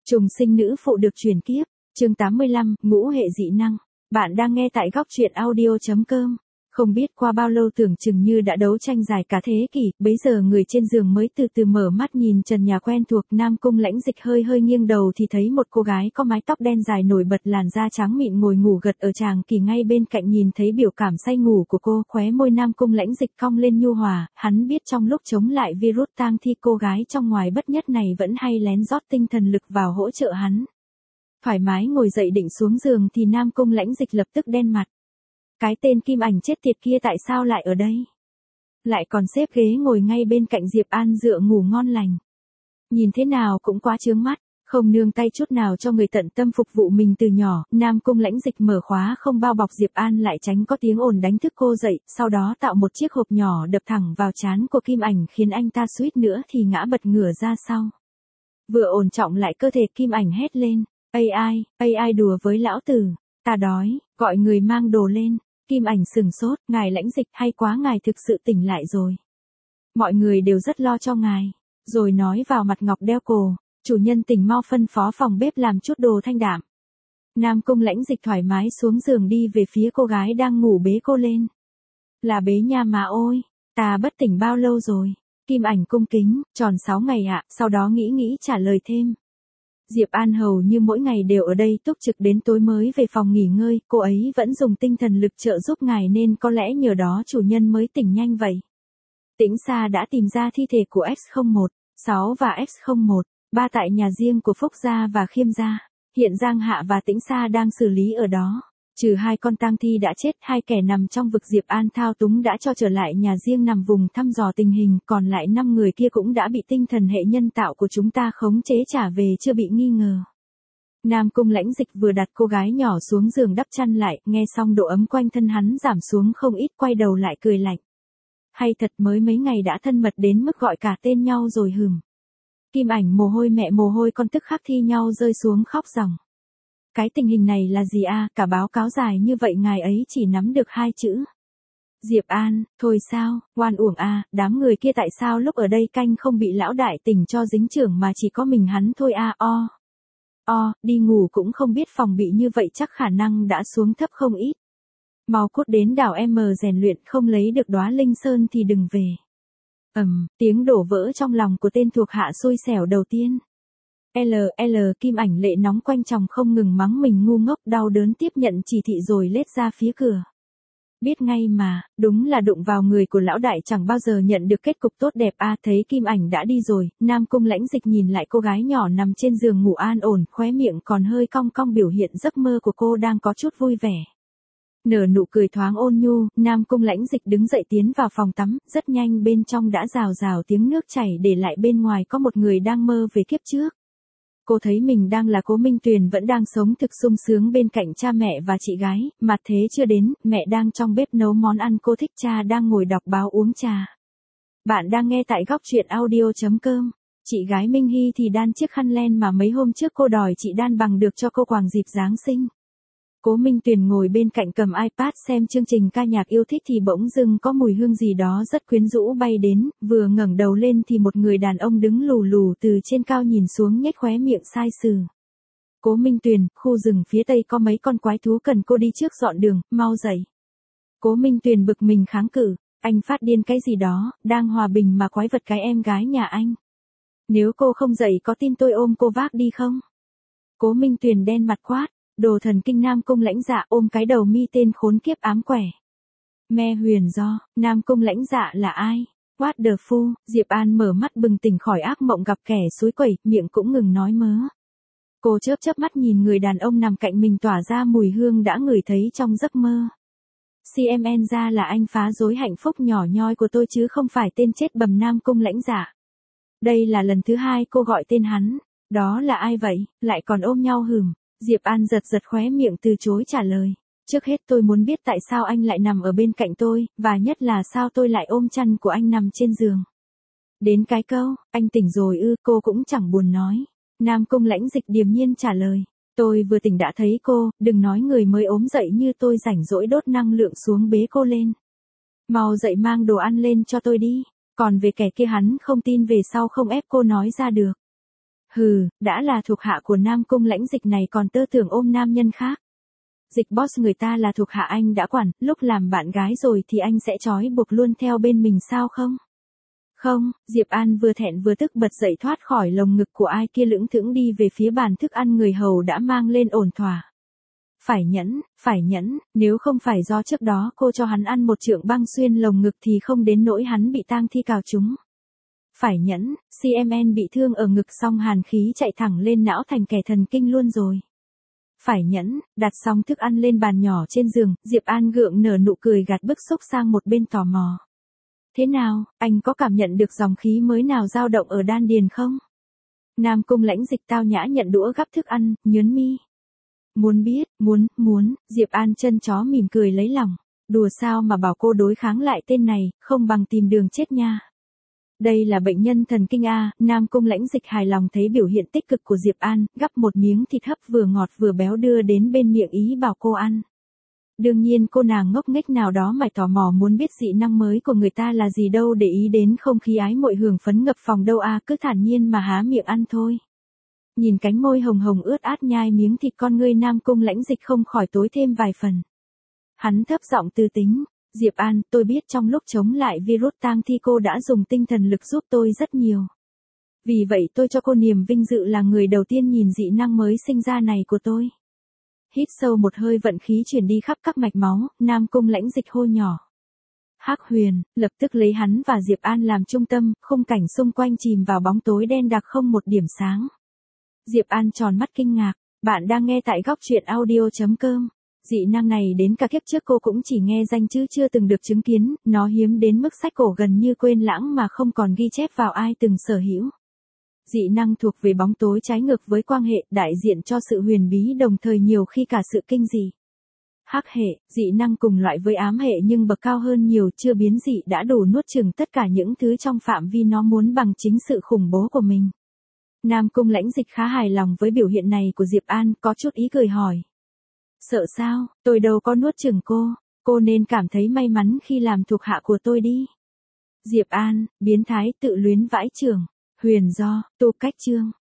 Trùng sinh nữ phụ được chuyển kiếp, chương 85, ngũ hệ dị năng. Bạn đang nghe tại góc truyện audio.com. Không biết qua bao lâu tưởng chừng như đã đấu tranh dài cả thế kỷ, bấy giờ người trên giường mới từ từ mở mắt nhìn trần nhà quen thuộc. Nam Cung Lãnh Dịch hơi hơi nghiêng đầu thì thấy một cô gái có mái tóc đen dài nổi bật, làn da trắng mịn ngồi ngủ gật ở tràng kỳ ngay bên cạnh. Nhìn thấy biểu cảm say ngủ của cô, khóe môi Nam Cung Lãnh Dịch cong lên nhu hòa. Hắn biết trong lúc chống lại virus tang thi, cô gái trong ngoài bất nhất này vẫn hay lén rót tinh thần lực vào hỗ trợ hắn. Thoải mái ngồi dậy định xuống giường thì Nam Cung Lãnh Dịch lập tức đen mặt. Cái tên Kim Ảnh chết tiệt kia tại sao lại ở đây? Lại còn xếp ghế ngồi ngay bên cạnh Diệp An dựa ngủ ngon lành. Nhìn thế nào cũng quá chướng mắt, không nương tay chút nào cho người tận tâm phục vụ mình từ nhỏ. Nam Cung Lãnh Dịch mở khóa không bao bọc Diệp An lại tránh có tiếng ồn đánh thức cô dậy, sau đó tạo một chiếc hộp nhỏ đập thẳng vào trán của Kim Ảnh khiến anh ta suýt nữa thì ngã bật ngửa ra sau. Vừa ổn trọng lại cơ thể, Kim Ảnh hét lên, AI đùa với lão tử, ta đói, gọi người mang đồ lên. Kim Ảnh sừng sốt, ngài Lãnh Dịch, hay quá, ngài thực sự tỉnh lại rồi. Mọi người đều rất lo cho ngài. Rồi nói vào mặt ngọc đeo cổ, chủ nhân tỉnh mau phân phó phòng bếp làm chút đồ thanh đạm. Nam Cung Lãnh Dịch thoải mái xuống giường đi về phía cô gái đang ngủ, bế cô lên. Là bế nha mà ôi, ta bất tỉnh bao lâu rồi? Kim Ảnh cung kính, tròn 6 ngày ạ, sau đó nghĩ trả lời thêm. Diệp An hầu như mỗi ngày đều ở đây túc trực đến tối mới về phòng nghỉ ngơi, cô ấy vẫn dùng tinh thần lực trợ giúp ngài nên có lẽ nhờ đó chủ nhân mới tỉnh nhanh vậy. Tĩnh Sa đã tìm ra thi thể của X01, 6 và X01, 3 tại nhà riêng của Phúc Gia và Khiêm Gia. Hiện Giang Hạ và Tĩnh Sa đang xử lý ở đó. Trừ 2 con tang thi đã chết, 2 kẻ nằm trong vực Diệp An thao túng đã cho trở lại nhà riêng nằm vùng thăm dò tình hình, còn lại 5 người kia cũng đã bị tinh thần hệ nhân tạo của chúng ta khống chế trả về chưa bị nghi ngờ. Nam Cung Lãnh Dịch vừa đặt cô gái nhỏ xuống giường đắp chăn lại, nghe xong độ ấm quanh thân hắn giảm xuống không ít, quay đầu lại cười lạnh. Hay thật, mới mấy ngày đã thân mật đến mức gọi cả tên nhau rồi hừm. Kim Ảnh mồ hôi mẹ mồ hôi con tức khắc thi nhau rơi xuống khóc ròng. Cái tình hình này là gì a? Cả báo cáo dài như vậy ngài ấy chỉ nắm được 2 chữ. Diệp An, thôi sao, oan uổng a, đám người kia tại sao lúc ở đây canh không bị lão đại tỉnh cho dính chưởng mà chỉ có mình hắn thôi a? Đi ngủ cũng không biết phòng bị như vậy chắc khả năng đã xuống thấp không ít. Mau cút đến đảo M rèn luyện, không lấy được đóa linh sơn thì đừng về. Tiếng đổ vỡ trong lòng của tên thuộc hạ xui xẻo đầu tiên. Kim Ảnh lệ nóng quanh chồng không ngừng mắng mình ngu ngốc, đau đớn tiếp nhận chỉ thị rồi lết ra phía cửa. Biết ngay mà, đúng là đụng vào người của lão đại chẳng bao giờ nhận được kết cục tốt đẹp a. Thấy Kim Ảnh đã đi rồi, Nam Cung Lãnh Dịch nhìn lại cô gái nhỏ nằm trên giường ngủ an ổn, khóe miệng còn hơi cong cong biểu hiện giấc mơ của cô đang có chút vui vẻ. Nở nụ cười thoáng ôn nhu, Nam Cung Lãnh Dịch đứng dậy tiến vào phòng tắm, rất nhanh bên trong đã rào rào tiếng nước chảy, để lại bên ngoài có một người đang mơ về kiếp trước. Cô thấy mình đang là Cố Minh Tuyền vẫn đang sống thực sung sướng bên cạnh cha mẹ và chị gái, mà thế chưa đến, mẹ đang trong bếp nấu món ăn cô thích, cha đang ngồi đọc báo uống trà. Bạn đang nghe tại góc truyện audio.com. Chị gái Minh Hy thì đan chiếc khăn len mà mấy hôm trước cô đòi chị đan bằng được cho cô quàng dịp Giáng sinh. Cố Minh Tuyền ngồi bên cạnh cầm iPad xem chương trình ca nhạc yêu thích thì bỗng dưng có mùi hương gì đó rất quyến rũ bay đến, vừa ngẩng đầu lên thì một người đàn ông đứng lù lù từ trên cao nhìn xuống nhếch khóe miệng sai sừ. Cố Minh Tuyền, khu rừng phía tây có mấy con quái thú cần cô đi trước dọn đường, mau dậy. Cố Minh Tuyền bực mình kháng cự, anh phát điên cái gì đó, đang hòa bình mà quái vật cái em gái nhà anh. Nếu cô không dậy có tin tôi ôm cô vác đi không? Cố Minh Tuyền đen mặt quát. Đồ thần kinh. Nam Cung Lãnh Dạ ôm cái đầu mi tên khốn kiếp ám quẻ. Me huyền do, Nam Cung Lãnh Dạ là ai? What the fuck? Diệp An mở mắt bừng tỉnh khỏi ác mộng gặp kẻ xúi quẩy, miệng cũng ngừng nói mớ. Cô chớp mắt nhìn người đàn ông nằm cạnh mình tỏa ra mùi hương đã ngửi thấy trong giấc mơ. CMN ra là anh phá rối hạnh phúc nhỏ nhoi của tôi chứ không phải tên chết bầm Nam Cung Lãnh Dạ. Đây là lần thứ 2 cô gọi tên hắn. Đó là ai vậy? Lại còn ôm nhau hừm. Diệp An giật khóe miệng từ chối trả lời. Trước hết tôi muốn biết tại sao anh lại nằm ở bên cạnh tôi, và nhất là sao tôi lại ôm chăn của anh nằm trên giường. Đến cái câu, anh tỉnh rồi ư? Cô cũng chẳng buồn nói. Nam Cung Lãnh Dịch điềm nhiên trả lời. Tôi vừa tỉnh đã thấy cô, đừng nói người mới ốm dậy như tôi rảnh rỗi đốt năng lượng xuống bế cô lên. Mau dậy mang đồ ăn lên cho tôi đi, còn về kẻ kia hắn không tin về sau không ép cô nói ra được. Hừ, đã là thuộc hạ của Nam Cung Lãnh Dịch này còn tơ tưởng ôm nam nhân khác. Dịch boss, người ta là thuộc hạ anh đã quản, lúc làm bạn gái rồi thì anh sẽ trói buộc luôn theo bên mình sao không? Không, Diệp An vừa thẹn vừa tức bật dậy thoát khỏi lồng ngực của ai kia, lững thững đi về phía bàn thức ăn người hầu đã mang lên ổn thỏa. Phải nhẫn, nếu không phải do trước đó cô cho hắn ăn một trượng băng xuyên lồng ngực thì không đến nỗi hắn bị tang thi cào trúng. Phải nhẫn, CMN bị thương ở ngực xong hàn khí chạy thẳng lên não thành kẻ thần kinh luôn rồi. Phải nhẫn, đặt xong thức ăn lên bàn nhỏ trên giường, Diệp An gượng nở nụ cười gạt bức xúc sang một bên tò mò. Thế nào, anh có cảm nhận được dòng khí mới nào dao động ở đan điền không? Nam Cung Lãnh Dịch tao nhã nhận đũa gắp thức ăn, nhớn mi. Muốn biết, muốn, Diệp An chân chó mỉm cười lấy lòng. Đùa sao mà bảo cô đối kháng lại tên này, không bằng tìm đường chết nha. Đây là bệnh nhân thần kinh A, Nam Cung Lãnh Dịch hài lòng thấy biểu hiện tích cực của Diệp An, gắp một miếng thịt hấp vừa ngọt vừa béo đưa đến bên miệng ý bảo cô ăn. Đương nhiên cô nàng ngốc nghếch nào đó mải tò mò muốn biết dị năng mới của người ta là gì đâu để ý đến không khí ái muội hưởng phấn ngập phòng đâu a, cứ thản nhiên mà há miệng ăn thôi. Nhìn cánh môi hồng hồng ướt át nhai miếng thịt, con ngươi Nam Cung Lãnh Dịch không khỏi tối thêm vài phần. Hắn thấp giọng tư tính, Diệp An, tôi biết trong lúc chống lại virus tang thi cô đã dùng tinh thần lực giúp tôi rất nhiều. Vì vậy tôi cho cô niềm vinh dự là người đầu tiên nhìn dị năng mới sinh ra này của tôi. Hít sâu một hơi, vận khí chuyển đi khắp các mạch máu, Nam Cung Lãnh Dịch hô nhỏ. Hắc Huyền, lập tức lấy hắn và Diệp An làm trung tâm, khung cảnh xung quanh chìm vào bóng tối đen đặc không một điểm sáng. Diệp An tròn mắt kinh ngạc, bạn đang nghe tại góc truyện audio.com. Dị năng này đến cả kiếp trước cô cũng chỉ nghe danh chứ chưa từng được chứng kiến, nó hiếm đến mức sách cổ gần như quên lãng mà không còn ghi chép vào ai từng sở hữu. Dị năng thuộc về bóng tối, trái ngược với quang hệ, đại diện cho sự huyền bí đồng thời nhiều khi cả sự kinh dị. Hắc hệ, dị năng cùng loại với ám hệ nhưng bậc cao hơn nhiều, chưa biến dị đã đủ nuốt chửng tất cả những thứ trong phạm vi nó muốn bằng chính sự khủng bố của mình. Nam Cung Lãnh Dịch khá hài lòng với biểu hiện này của Diệp An, có chút ý cười hỏi. Sợ sao, tôi đâu có nuốt chửng cô nên cảm thấy may mắn khi làm thuộc hạ của tôi đi. Diệp An, biến thái tự luyến vãi chưởng. Huyền do, tu cách chương.